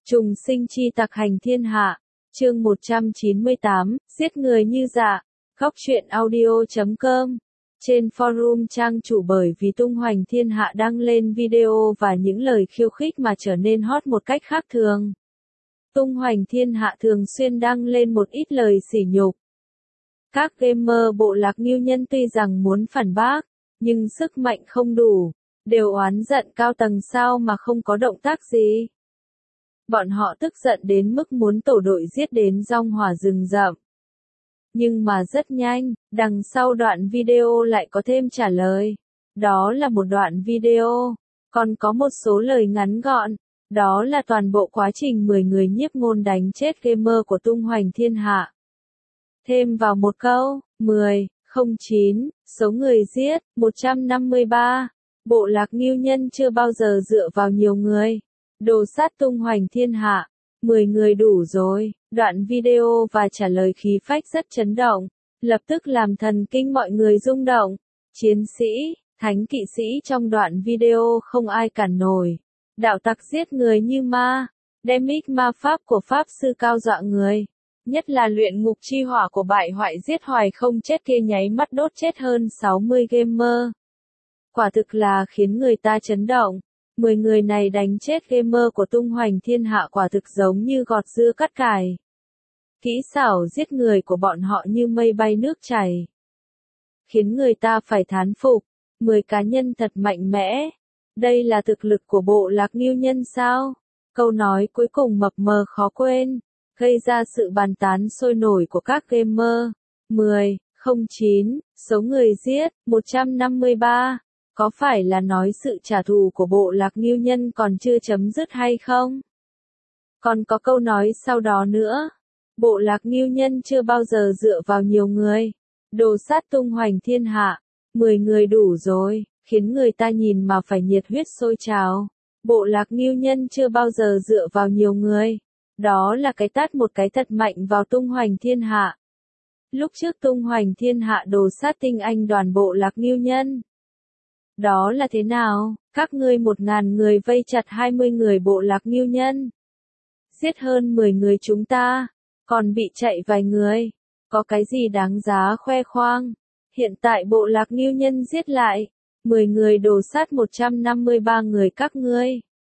Trùng sinh chi tặc hành thiên hạ, chương 198, giết người như dạ, góc truyện audio.com. Trên forum trang chủ bởi vì tung hoành thiên hạ đăng lên video và những lời khiêu khích mà trở nên hot một cách khác thường. Tung hoành thiên hạ thường xuyên đăng lên một ít lời sỉ nhục. Các gamer bộ lạc Ngưu Nhân tuy rằng muốn phản bác, nhưng sức mạnh không đủ, đều oán giận cao tầng sao mà không có động tác gì. Bọn họ tức giận đến mức muốn tổ đội giết đến rong hỏa rừng rậm. Nhưng mà rất nhanh, đằng sau đoạn video lại có thêm trả lời. Đó là một đoạn video, còn có một số lời ngắn gọn. Đó là toàn bộ quá trình 10 người nhiếp ngôn đánh chết gamer của tung hoành thiên hạ. Thêm vào một câu, 10, 09, số người giết, 153. Bộ lạc Ngưu Nhân chưa bao giờ dựa vào nhiều người. Đồ sát tung hoành thiên hạ, 10 người đủ rồi. Đoạn video và trả lời khí phách rất chấn động, lập tức làm thần kinh mọi người rung động. Chiến sĩ, thánh kỵ sĩ trong đoạn video không ai cản nổi. Đạo tặc giết người như ma, đem ích ma pháp của pháp sư cao dọa người. Nhất là luyện ngục chi hỏa của bại hoại giết hoài không chết kia nháy mắt đốt chết hơn 60 gamer. Quả thực là khiến người ta chấn động. 10 người này đánh chết gamer của tung hoành thiên hạ quả thực giống như gọt dưa cắt cải. Kỹ xảo giết người của bọn họ như mây bay nước chảy. Khiến người ta phải thán phục. 10 cá nhân thật mạnh mẽ. Đây là thực lực của bộ lạc Ngưu Nhân sao? Câu nói cuối cùng mập mờ khó quên, gây ra sự bàn tán sôi nổi của các gamer. 10, 09, số người giết, 153. Có phải là nói sự trả thù của bộ lạc Ngưu Nhân còn chưa chấm dứt hay không? Còn có câu nói sau đó nữa. Bộ lạc Ngưu Nhân chưa bao giờ dựa vào nhiều người. Đồ sát tung hoành thiên hạ. 10 người đủ rồi, khiến người ta nhìn mà phải nhiệt huyết sôi trào. Bộ lạc Ngưu Nhân chưa bao giờ dựa vào nhiều người. Đó là cái tát một cái thật mạnh vào tung hoành thiên hạ. Lúc trước tung hoành thiên hạ đồ sát tinh anh đoàn bộ lạc Ngưu Nhân. Đó là thế nào? Các ngươi 1000 người vây chặt 20 người bộ lạc Ngưu Nhân. Giết hơn 10 người chúng ta, còn bị chạy vài người. Có cái gì đáng giá khoe khoang? Hiện tại bộ lạc Ngưu Nhân giết lại 10 người đồ sát 153 người các ngươi.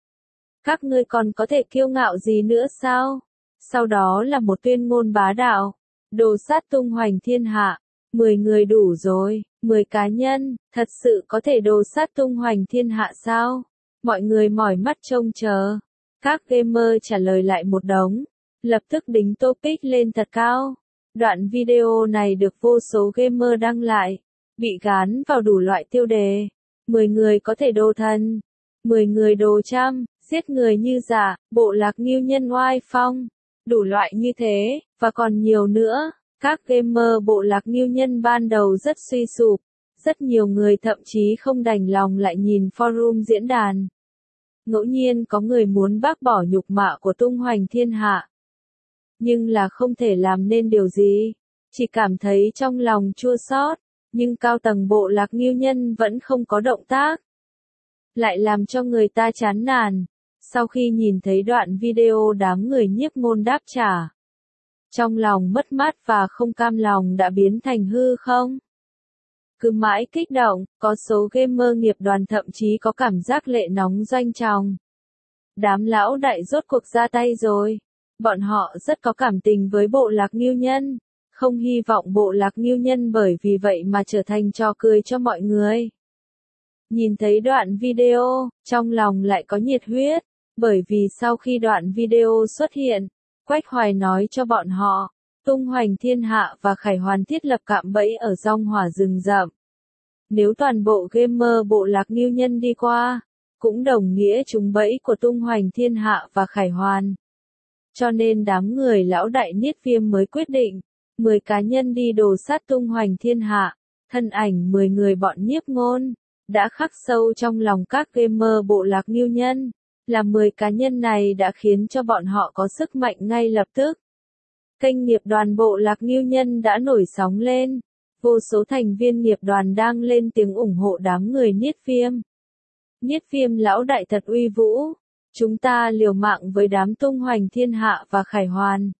Các ngươi còn có thể kiêu ngạo gì nữa sao? Sau đó là một tuyên ngôn bá đạo. Đồ sát tung hoành thiên hạ. 10 người đủ rồi, 10 cá nhân, thật sự có thể đồ sát tung hoành thiên hạ sao? Mọi người mỏi mắt trông chờ. Các gamer trả lời lại một đống, lập tức đính topic lên thật cao. Đoạn video này được vô số gamer đăng lại, bị gán vào đủ loại tiêu đề. 10 người có thể đồ thần, 10 người đồ trăm, giết người như dạ, bộ lạc Ngưu Nhân oai phong, đủ loại như thế, và còn nhiều nữa. Các gamer bộ lạc Ngưu Nhân ban đầu rất suy sụp, rất nhiều người thậm chí không đành lòng lại nhìn forum diễn đàn. Ngẫu nhiên có người muốn bác bỏ nhục mạ của tung hoành thiên hạ. Nhưng là không thể làm nên điều gì, chỉ cảm thấy trong lòng chua xót, nhưng cao tầng bộ lạc Ngưu Nhân vẫn không có động tác. Lại làm cho người ta chán nản, sau khi nhìn thấy đoạn video đám người nhiếp ngôn đáp trả. Trong lòng mất mát và không cam lòng đã biến thành hư không. Cứ mãi kích động, có số gamer nghiệp đoàn thậm chí có cảm giác lệ nóng doanh tròng. Đám lão đại rốt cuộc ra tay rồi. Bọn họ rất có cảm tình với bộ lạc Ngưu Nhân. Không hy vọng bộ lạc Ngưu Nhân bởi vì vậy mà trở thành trò cười cho mọi người. Nhìn thấy đoạn video, trong lòng lại có nhiệt huyết. Bởi vì sau khi đoạn video xuất hiện, Quách Hoài nói cho bọn họ, tung hoành thiên hạ và Khải Hoàn thiết lập cạm bẫy ở rong hỏa rừng rậm. Nếu toàn bộ gamer bộ lạc Ngưu Nhân đi qua, cũng đồng nghĩa trúng bẫy của tung hoành thiên hạ và Khải Hoàn. Cho nên đám người lão đại Niết Viêm mới quyết định, 10 cá nhân đi đồ sát tung hoành thiên hạ. Thân ảnh 10 người bọn nhiếp ngôn, đã khắc sâu trong lòng các gamer bộ lạc Ngưu Nhân. Là 10 cá nhân này đã khiến cho bọn họ có sức mạnh ngay lập tức. Kênh nghiệp đoàn bộ lạc Ngưu Nhân đã nổi sóng lên. Vô số thành viên nghiệp đoàn đang lên tiếng ủng hộ đám người Niết Viêm. Niết Viêm lão đại thật uy vũ. Chúng ta liều mạng với đám tung hoành thiên hạ và khải hoàn.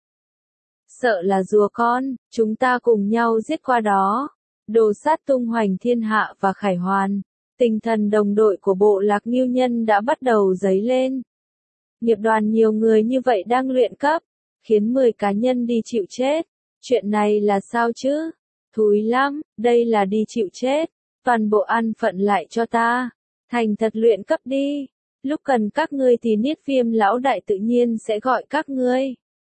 Sợ là rùa con, chúng ta cùng nhau giết qua đó. Đồ sát tung hoành thiên hạ và khải hoàn. Tinh thần đồng đội của bộ lạc Ngưu Nhân đã bắt đầu dấy lên. Nghiệp đoàn nhiều người như vậy đang luyện cấp, khiến 10 cá nhân đi chịu chết. Chuyện này là sao chứ? Thúi lắm, đây là đi chịu chết. Toàn bộ ăn phận lại cho ta. Thành thật luyện cấp đi. Lúc cần các ngươi thì Niết Viêm lão đại tự nhiên sẽ gọi các ngươi.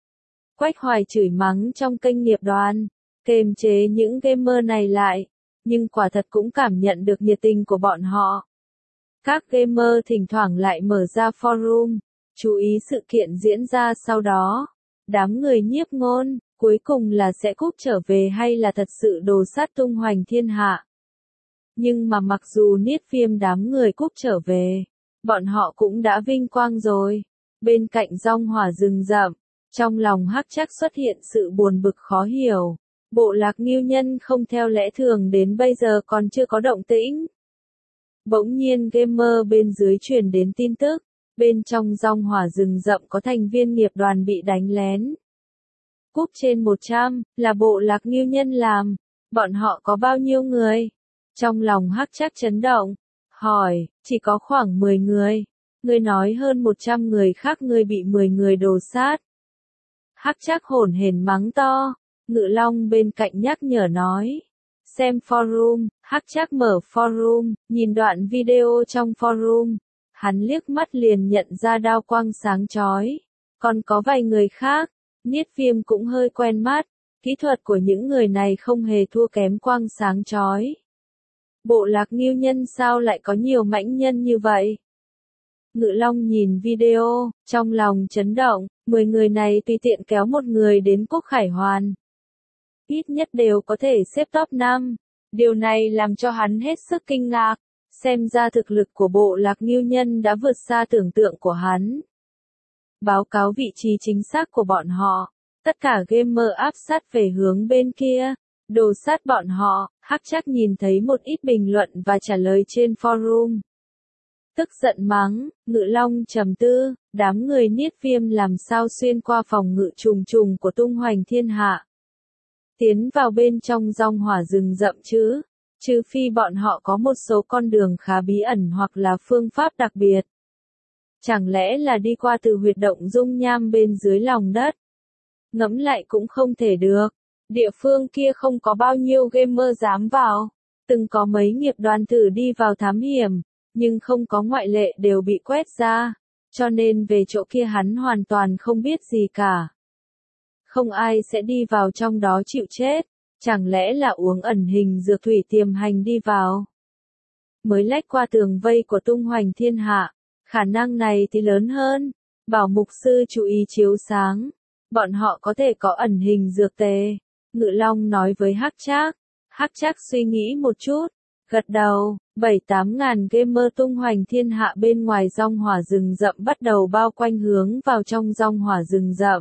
Quách Hoài chửi mắng trong kênh nghiệp đoàn, kềm chế những gamer này lại, nhưng quả thật cũng cảm nhận được nhiệt tình của bọn họ. Các gamer thỉnh thoảng lại mở ra forum, chú ý sự kiện diễn ra sau đó. Đám người nhiếp ngôn, cuối cùng là sẽ cúp trở về hay là thật sự đồ sát tung hoành thiên hạ. Nhưng mà mặc dù Niết Viêm đám người cúp trở về, bọn họ cũng đã vinh quang rồi. Bên cạnh rong hỏa rừng rậm, trong lòng Hắc Trác xuất hiện sự buồn bực khó hiểu. Bộ lạc Ngưu Nhân không theo lẽ thường đến bây giờ còn chưa có động tĩnh. Bỗng nhiên gamer bên dưới truyền đến tin tức, bên trong rong hỏa rừng rậm có thành viên nghiệp đoàn bị đánh lén. Cúp trên 100, là bộ lạc Ngưu Nhân làm. Bọn họ có bao nhiêu người? Trong lòng Hắc Trác chấn động, hỏi, chỉ có khoảng 10 người. Ngươi nói hơn 100 người khác ngươi bị 10 người đồ sát. Hắc Trác hổn hển mắng to. Ngự Long bên cạnh nhắc nhở nói. Xem forum, Hắc Trác mở forum, nhìn đoạn video trong forum. Hắn liếc mắt liền nhận ra đao quang sáng chói. Còn có vài người khác, Niết Viêm cũng hơi quen mắt. Kỹ thuật của những người này không hề thua kém quang sáng chói. Bộ lạc Ngưu Nhân sao lại có nhiều mãnh nhân như vậy? Ngự Long nhìn video, trong lòng chấn động, 10 người này tùy tiện kéo một người đến quốc khải hoàn. Ít nhất đều có thể xếp top 5. Điều này làm cho hắn hết sức kinh ngạc, xem ra thực lực của bộ lạc Ngưu Nhân đã vượt xa tưởng tượng của hắn. Báo cáo vị trí chính xác của bọn họ, tất cả gamer áp sát về hướng bên kia, đồ sát bọn họ. Hắc Trác nhìn thấy một ít bình luận và trả lời trên forum. Tức giận mắng, Ngự Long trầm tư, đám người Niết Viêm làm sao xuyên qua phòng ngự trùng trùng của tung hoành thiên hạ. Tiến vào bên trong rong hỏa rừng rậm chứ, trừ phi bọn họ có một số con đường khá bí ẩn hoặc là phương pháp đặc biệt. Chẳng lẽ là đi qua từ huyệt động dung nham bên dưới lòng đất? Ngẫm lại cũng không thể được. Địa phương kia không có bao nhiêu gamer dám vào. Từng có mấy nghiệp đoàn thử đi vào thám hiểm, nhưng không có ngoại lệ đều bị quét ra. Cho nên về chỗ kia hắn hoàn toàn không biết gì cả. Không ai sẽ đi vào trong đó chịu chết. Chẳng lẽ là uống ẩn hình dược thủy tiềm hành đi vào? Mới lách qua tường vây của tung hoành thiên hạ. Khả năng này thì lớn hơn. Bảo mục sư chú ý chiếu sáng. Bọn họ có thể có ẩn hình dược tề. Ngự Long nói với Hắc Trác. Hắc Trác suy nghĩ một chút, gật đầu. 7-8 ngàn gamer tung hoành thiên hạ bên ngoài rong hỏa rừng rậm bắt đầu bao quanh hướng vào trong rong hỏa rừng rậm.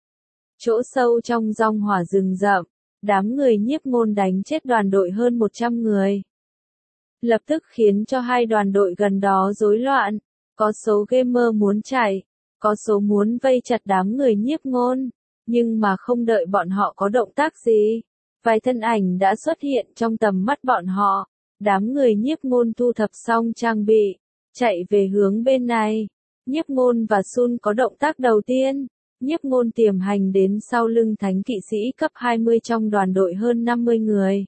Chỗ sâu trong rong hỏa rừng rậm, đám người nhiếp ngôn đánh chết đoàn đội hơn 100 người. Lập tức khiến cho hai đoàn đội gần đó rối loạn. Có số gamer muốn chạy, có số muốn vây chặt đám người nhiếp ngôn. Nhưng mà không đợi bọn họ có động tác gì, vài thân ảnh đã xuất hiện trong tầm mắt bọn họ. Đám người nhiếp ngôn thu thập xong trang bị, chạy về hướng bên này. Nhiếp ngôn và Sun có động tác đầu tiên. Nhiếp ngôn tiềm hành đến sau lưng thánh kỵ sĩ cấp 20 trong đoàn đội hơn 50 người.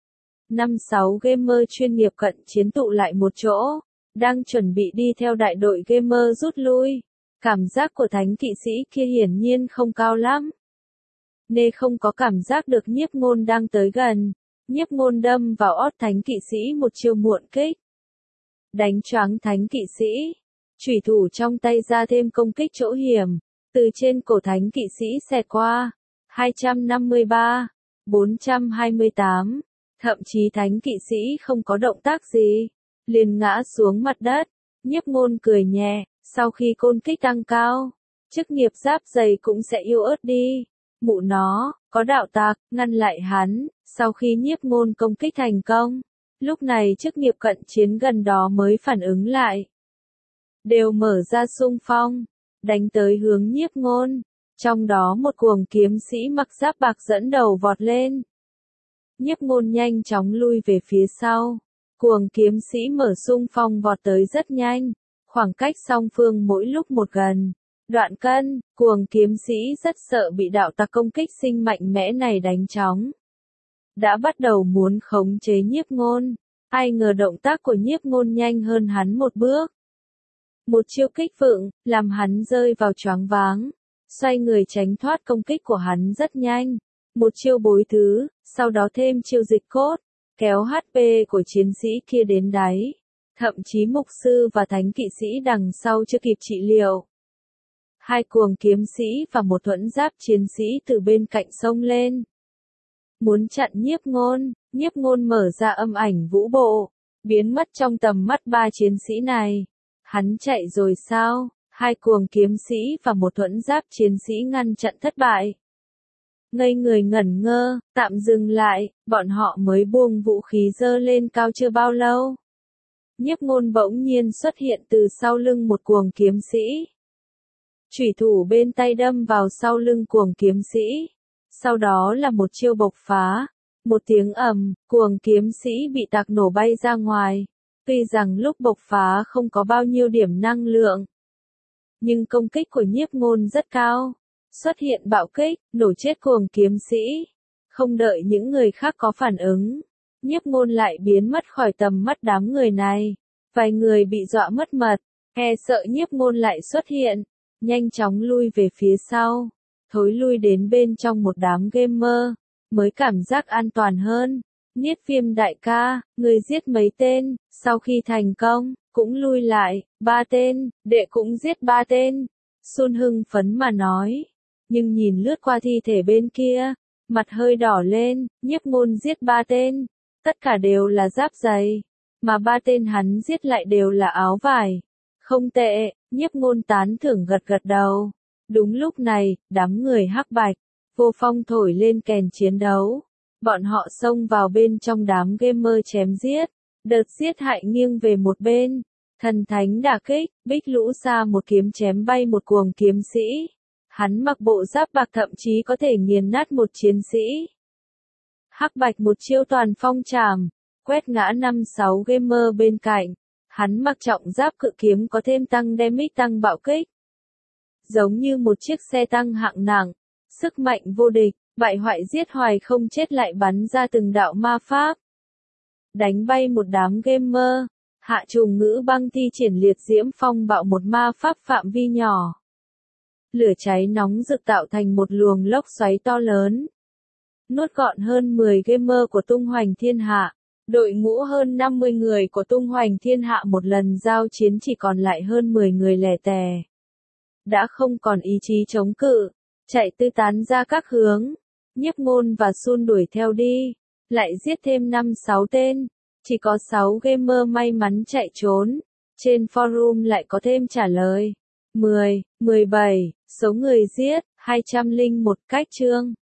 5-6 gamer chuyên nghiệp cận chiến tụ lại một chỗ, đang chuẩn bị đi theo đại đội gamer rút lui. Cảm giác của thánh kỵ sĩ kia hiển nhiên không cao lắm. Nê không có cảm giác được nhiếp ngôn đang tới gần. Nhiếp ngôn đâm vào ót thánh kỵ sĩ một chiêu muộn kích. Đánh choáng thánh kỵ sĩ. Chủy thủ trong tay ra thêm công kích chỗ hiểm. Từ trên cổ thánh kỵ sĩ xẹt qua. 253, 428. Thậm chí thánh kỵ sĩ không có động tác gì. Liền ngã xuống mặt đất. Nhiếp ngôn cười nhẹ. Sau khi côn kích tăng cao, chức nghiệp giáp dày cũng sẽ yếu ớt đi. Mụ nó, có đạo tặc, ngăn lại hắn. Sau khi nhiếp ngôn công kích thành công, lúc này chức nghiệp cận chiến gần đó mới phản ứng lại. đều mở ra xung phong, đánh tới hướng Nhiếp Ngôn. Trong đó một cuồng kiếm sĩ mặc giáp bạc dẫn đầu vọt lên. Nhiếp Ngôn nhanh chóng lui về phía sau. Cuồng kiếm sĩ mở xung phong vọt tới rất nhanh, khoảng cách song phương mỗi lúc một gần. Đoạn cân, cuồng kiếm sĩ rất sợ bị đạo tặc công kích sinh mạnh mẽ này đánh chóng. Đã bắt đầu muốn khống chế Nhiếp Ngôn, ai ngờ động tác của Nhiếp Ngôn nhanh hơn hắn một bước. Một chiêu kích vựng, làm hắn rơi vào choáng váng, xoay người tránh thoát công kích của hắn rất nhanh. Một chiêu bối thứ, sau đó thêm chiêu dịch cốt, kéo HP của chiến sĩ kia đến đáy. Thậm chí mục sư và thánh kỵ sĩ đằng sau chưa kịp trị liệu. Hai cuồng kiếm sĩ và một thuẫn giáp chiến sĩ từ bên cạnh xông lên. Muốn chặn Nhiếp Ngôn mở ra âm ảnh vũ bộ, biến mất trong tầm mắt ba chiến sĩ này. Hắn chạy rồi sao? Hai cuồng kiếm sĩ và một thuẫn giáp chiến sĩ ngăn chặn thất bại. Ngây người ngẩn ngơ, tạm dừng lại, bọn họ mới buông vũ khí giơ lên cao chưa bao lâu. Nhiếp Ngôn bỗng nhiên xuất hiện từ sau lưng một cuồng kiếm sĩ. Chủy thủ bên tay đâm vào sau lưng cuồng kiếm sĩ. Sau đó là một chiêu bộc phá. Một tiếng ầm, cuồng kiếm sĩ bị tạc nổ bay ra ngoài. Tuy rằng lúc bộc phá không có bao nhiêu điểm năng lượng, nhưng công kích của Nhiếp Ngôn rất cao. Xuất hiện bạo kích, nổ chết cuồng kiếm sĩ. Không đợi những người khác có phản ứng, Nhiếp Ngôn lại biến mất khỏi tầm mắt đám người này. Vài người bị dọa mất mật, e sợ Nhiếp Ngôn lại xuất hiện, nhanh chóng lui về phía sau, thối lui đến bên trong một đám gamer, mới cảm giác an toàn hơn. Niết Viêm đại ca, người giết mấy tên, sau khi thành công, cũng lui lại, 3 tên, đệ cũng giết 3 tên. Sun hưng phấn mà nói, nhưng nhìn lướt qua thi thể bên kia, mặt hơi đỏ lên. Nhiếp Ngôn giết 3 tên, tất cả đều là giáp dày, mà 3 tên hắn giết lại đều là áo vải. Không tệ, Nhiếp Ngôn tán thưởng gật gật đầu. Đúng lúc này, đám người hắc bạch, vô phong thổi lên kèn chiến đấu. Bọn họ xông vào bên trong đám gamer chém giết, đợt giết hại nghiêng về một bên. Thần thánh đả kích, Bích Lũ Sa một kiếm chém bay một cuồng kiếm sĩ. Hắn mặc bộ giáp bạc thậm chí có thể nghiền nát một chiến sĩ. Hắc bạch một chiêu toàn phong trảm, quét ngã 5-6 gamer bên cạnh. Hắn mặc trọng giáp cự kiếm có thêm tăng damage tăng bạo kích. Giống như một chiếc xe tăng hạng nặng, sức mạnh vô địch, bại hoại giết hoài không chết lại bắn ra từng đạo ma pháp. Đánh bay một đám gamer, Hạ Trùng Ngữ băng thi triển liệt diễm phong bạo một ma pháp phạm vi nhỏ. Lửa cháy nóng rực tạo thành một luồng lốc xoáy to lớn. Nuốt gọn hơn 10 gamer của Tung Hoành Thiên Hạ. Đội ngũ hơn 50 người của Tung Hoành Thiên Hạ một lần giao chiến chỉ còn lại hơn 10 người lẻ tè. Đã không còn ý chí chống cự, chạy tứ tán ra các hướng. Nhiếp Ngôn và Sun đuổi theo đi, lại giết thêm 5-6 tên. Chỉ có 6 gamer may mắn chạy trốn. Trên forum lại có thêm trả lời. 10, 17, số người giết, 201 cách chương.